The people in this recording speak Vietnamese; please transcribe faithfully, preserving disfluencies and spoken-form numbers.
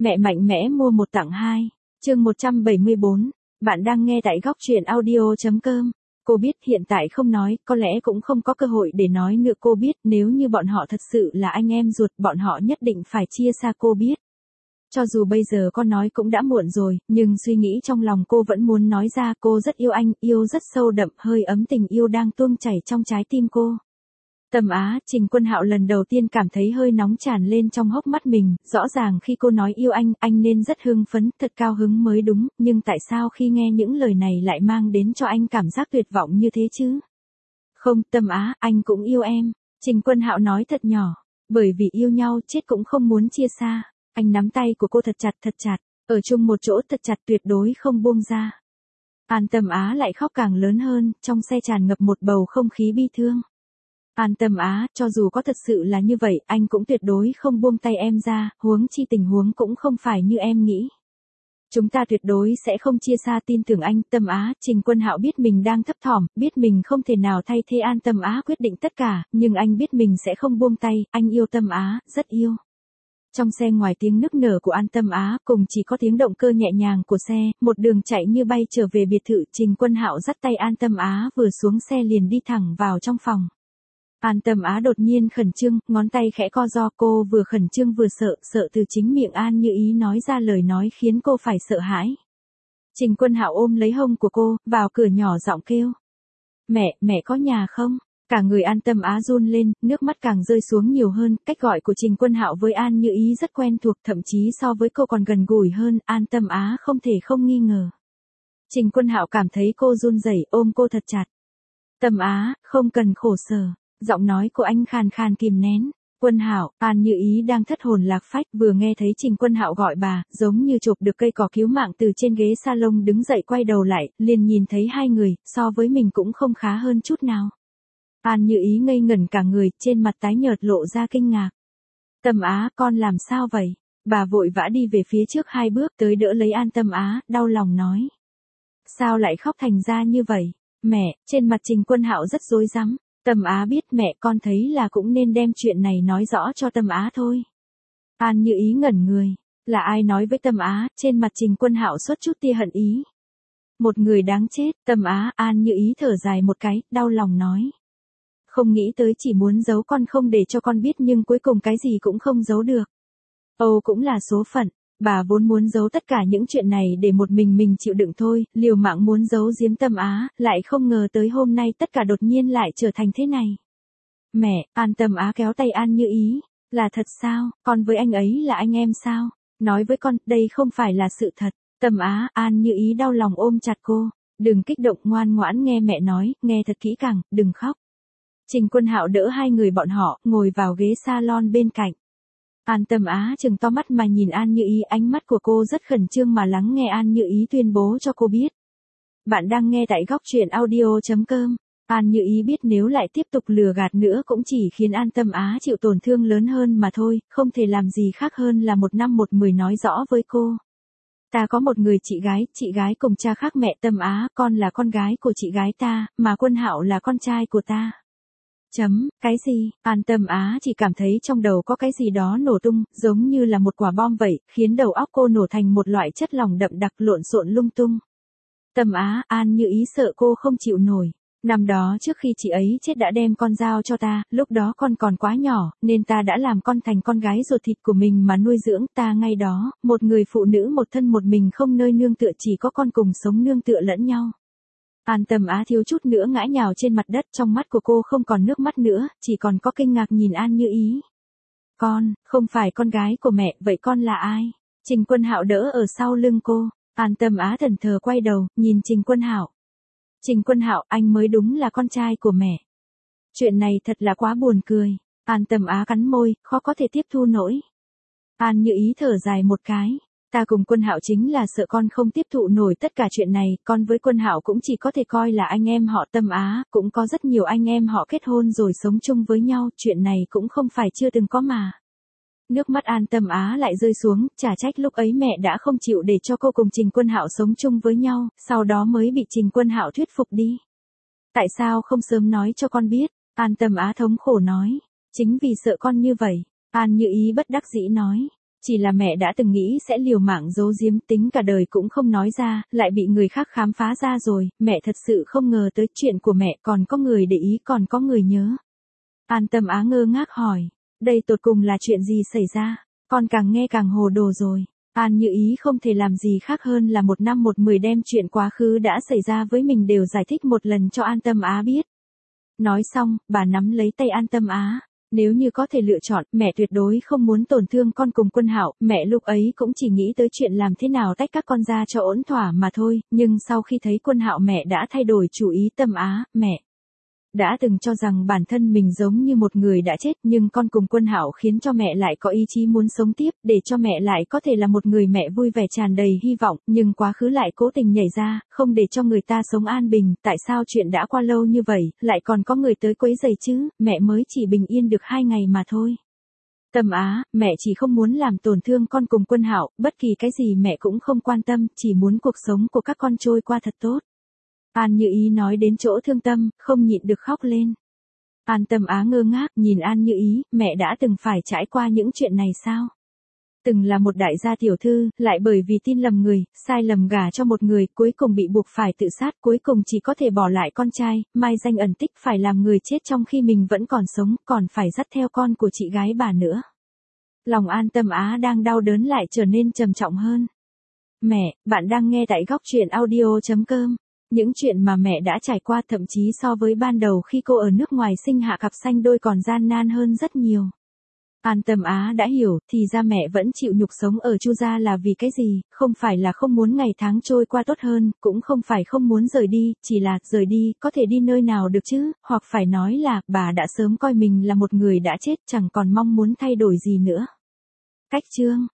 Mẹ mạnh mẽ mua một tặng hai. Chương một trăm bảy mươi bốn. Bạn đang nghe tại góc truyện audio chấm com. Cô biết hiện tại không nói, có lẽ cũng không có cơ hội để nói nữa. Cô biết nếu như bọn họ thật sự là anh em ruột, bọn họ nhất định phải chia xa. Cô biết. Cho dù bây giờ con nói cũng đã muộn rồi, nhưng suy nghĩ trong lòng cô vẫn muốn nói ra. Cô rất yêu anh, yêu rất sâu đậm, hơi ấm tình yêu đang tuôn chảy trong trái tim cô. Tâm Á, Trình Quân Hạo lần đầu tiên cảm thấy hơi nóng tràn lên trong hốc mắt mình, rõ ràng khi cô nói yêu anh, anh nên rất hưng phấn, thật cao hứng mới đúng, nhưng tại sao khi nghe những lời này lại mang đến cho anh cảm giác tuyệt vọng như thế chứ? Không, Tâm Á, anh cũng yêu em, Trình Quân Hạo nói thật nhỏ, bởi vì yêu nhau chết cũng không muốn chia xa. Anh nắm tay của cô thật chặt thật chặt, ở chung một chỗ thật chặt tuyệt đối không buông ra. An Tâm Á lại khóc càng lớn hơn, trong xe tràn ngập một bầu không khí bi thương. An Tâm Á, cho dù có thật sự là như vậy, anh cũng tuyệt đối không buông tay em ra, huống chi tình huống cũng không phải như em nghĩ. Chúng ta tuyệt đối sẽ không chia xa, tin tưởng anh. Tâm Á, Trình Quân Hạo biết mình đang thấp thỏm, biết mình không thể nào thay thế An Tâm Á quyết định tất cả, nhưng anh biết mình sẽ không buông tay, anh yêu Tâm Á, rất yêu. Trong xe ngoài tiếng nức nở của An Tâm Á, cùng chỉ có tiếng động cơ nhẹ nhàng của xe, một đường chạy như bay trở về biệt thự. Trình Quân Hạo dắt tay An Tâm Á vừa xuống xe liền đi thẳng vào trong phòng. An Tâm Á đột nhiên khẩn trương, ngón tay khẽ co ro, cô vừa khẩn trương vừa sợ, sợ từ chính miệng An Như Ý nói ra lời nói khiến cô phải sợ hãi. Trình Quân Hạo ôm lấy hông của cô, vào cửa nhỏ giọng kêu. Mẹ, mẹ có nhà không? Cả người An Tâm Á run lên, nước mắt càng rơi xuống nhiều hơn, cách gọi của Trình Quân Hạo với An Như Ý rất quen thuộc, thậm chí so với cô còn gần gũi hơn, An Tâm Á không thể không nghi ngờ. Trình Quân Hạo cảm thấy cô run rẩy, ôm cô thật chặt. Tâm Á, không cần khổ sở. Giọng nói của anh khàn khàn kìm nén. Quân Hạo, An Như Ý đang thất hồn lạc phách, vừa nghe thấy Trình Quân Hạo gọi bà, giống như chụp được cây cỏ cứu mạng từ trên ghế salon đứng dậy quay đầu lại, liền nhìn thấy hai người, so với mình cũng không khá hơn chút nào. An Như Ý ngây ngẩn cả người, trên mặt tái nhợt lộ ra kinh ngạc. Tâm Á, con làm sao vậy? Bà vội vã đi về phía trước hai bước tới đỡ lấy An Tâm Á, đau lòng nói. Sao lại khóc thành ra như vậy? Mẹ, trên mặt Trình Quân Hạo rất rối rắm. Tâm Á biết mẹ, con thấy là cũng nên đem chuyện này nói rõ cho Tâm Á thôi. An Như Ý ngẩn người, là ai nói với Tâm Á? Trên mặt Trình Quân Hạo xuất chút tia hận ý. Một người đáng chết. Tâm Á, An Như Ý thở dài một cái, đau lòng nói. Không nghĩ tới, chỉ muốn giấu con không để cho con biết, nhưng cuối cùng cái gì cũng không giấu được. Âu cũng là số phận. Bà vốn muốn giấu tất cả những chuyện này để một mình mình chịu đựng thôi, liều mạng muốn giấu giếm Tâm Á, lại không ngờ tới hôm nay tất cả đột nhiên lại trở thành thế này. Mẹ, An Tâm Á kéo tay An Như Ý, là thật sao? Con với anh ấy là anh em sao? Nói với con, đây không phải là sự thật. Tâm Á, An Như Ý đau lòng ôm chặt cô, đừng kích động, ngoan ngoãn nghe mẹ nói, nghe thật kỹ càng, đừng khóc. Trình Quân Hạo đỡ hai người bọn họ, ngồi vào ghế salon bên cạnh. An Tâm Á trừng to mắt mà nhìn An Như Ý, ánh mắt của cô rất khẩn trương mà lắng nghe An Như Ý tuyên bố cho cô biết. Bạn đang nghe tại góc truyện audio chấm com. An Như Ý biết nếu lại tiếp tục lừa gạt nữa cũng chỉ khiến An Tâm Á chịu tổn thương lớn hơn mà thôi, không thể làm gì khác hơn là một năm một mười nói rõ với cô. Ta có một người chị gái, chị gái cùng cha khác mẹ. Tâm Á, con là con gái của chị gái ta, mà Quân Hạo là con trai của ta. Chấm, cái gì? An Tâm Á chỉ cảm thấy trong đầu có cái gì đó nổ tung, giống như là một quả bom vậy, khiến đầu óc cô nổ thành một loại chất lỏng đậm đặc lộn xộn lung tung. Tâm Á, An Như Ý sợ cô không chịu nổi. Năm đó trước khi chị ấy chết đã đem con giao cho ta, lúc đó con còn quá nhỏ, nên ta đã làm con thành con gái ruột thịt của mình mà nuôi dưỡng. Ta ngay đó, một người phụ nữ một thân một mình không nơi nương tựa, chỉ có con cùng sống nương tựa lẫn nhau. An Tâm Á thiếu chút nữa ngã nhào trên mặt đất, trong mắt của cô không còn nước mắt nữa, chỉ còn có kinh ngạc nhìn An Như Ý. Con, không phải con gái của mẹ, vậy con là ai? Trình Quân Hạo đỡ ở sau lưng cô. An Tâm Á thẫn thờ quay đầu, nhìn Trình Quân Hạo. Trình Quân Hạo, anh mới đúng là con trai của mẹ. Chuyện này thật là quá buồn cười. An Tâm Á cắn môi, khó có thể tiếp thu nổi. An Như Ý thở dài một cái. Ta cùng Quân Hạo chính là sợ con không tiếp thụ nổi tất cả chuyện này, con với Quân Hạo cũng chỉ có thể coi là anh em họ. Tâm Á, cũng có rất nhiều anh em họ kết hôn rồi sống chung với nhau, chuyện này cũng không phải chưa từng có mà. Nước mắt An Tâm Á lại rơi xuống, chả trách lúc ấy mẹ đã không chịu để cho cô cùng Trình Quân Hạo sống chung với nhau, sau đó mới bị Trình Quân Hạo thuyết phục đi. Tại sao không sớm nói cho con biết? An Tâm Á thống khổ nói. Chính vì sợ con như vậy. An Như Ý bất đắc dĩ nói. Chỉ là mẹ đã từng nghĩ sẽ liều mạng giấu giếm tính cả đời cũng không nói ra, lại bị người khác khám phá ra rồi, mẹ thật sự không ngờ tới chuyện của mẹ còn có người để ý còn có người nhớ. An Tâm Á ngơ ngác hỏi, đây tột cùng là chuyện gì xảy ra, con càng nghe càng hồ đồ rồi. An Như Ý không thể làm gì khác hơn là một năm một mười đem chuyện quá khứ đã xảy ra với mình đều giải thích một lần cho An Tâm Á biết. Nói xong, bà nắm lấy tay An Tâm Á. Nếu như có thể lựa chọn, mẹ tuyệt đối không muốn tổn thương con cùng Quân Hạo, mẹ lúc ấy cũng chỉ nghĩ tới chuyện làm thế nào tách các con ra cho ổn thỏa mà thôi, nhưng sau khi thấy Quân Hạo mẹ đã thay đổi chủ ý. Tâm Á, mẹ đã từng cho rằng bản thân mình giống như một người đã chết, nhưng con cùng Quân Hạo khiến cho mẹ lại có ý chí muốn sống tiếp, để cho mẹ lại có thể là một người mẹ vui vẻ tràn đầy hy vọng, nhưng quá khứ lại cố tình nhảy ra, không để cho người ta sống an bình. Tại sao chuyện đã qua lâu như vậy, lại còn có người tới quấy rầy chứ, mẹ mới chỉ bình yên được hai ngày mà thôi. Tâm Á, mẹ chỉ không muốn làm tổn thương con cùng Quân Hạo, bất kỳ cái gì mẹ cũng không quan tâm, chỉ muốn cuộc sống của các con trôi qua thật tốt. An Như Ý nói đến chỗ thương tâm, không nhịn được khóc lên. An Tâm Á ngơ ngác nhìn An Như Ý, mẹ đã từng phải trải qua những chuyện này sao? Từng là một đại gia tiểu thư, lại bởi vì tin lầm người, sai lầm gả cho một người, cuối cùng bị buộc phải tự sát, cuối cùng chỉ có thể bỏ lại con trai, mai danh ẩn tích, phải làm người chết trong khi mình vẫn còn sống, còn phải dắt theo con của chị gái bà nữa. Lòng An Tâm Á đang đau đớn lại trở nên trầm trọng hơn. Mẹ, bạn đang nghe tại góc truyện audio chấm com. Những chuyện mà mẹ đã trải qua thậm chí so với ban đầu khi cô ở nước ngoài sinh hạ cặp sanh đôi còn gian nan hơn rất nhiều. An Tâm Á đã hiểu, thì ra mẹ vẫn chịu nhục sống ở Chu gia là vì cái gì, không phải là không muốn ngày tháng trôi qua tốt hơn, cũng không phải không muốn rời đi, chỉ là rời đi, có thể đi nơi nào được chứ, hoặc phải nói là bà đã sớm coi mình là một người đã chết, chẳng còn mong muốn thay đổi gì nữa. Cách chương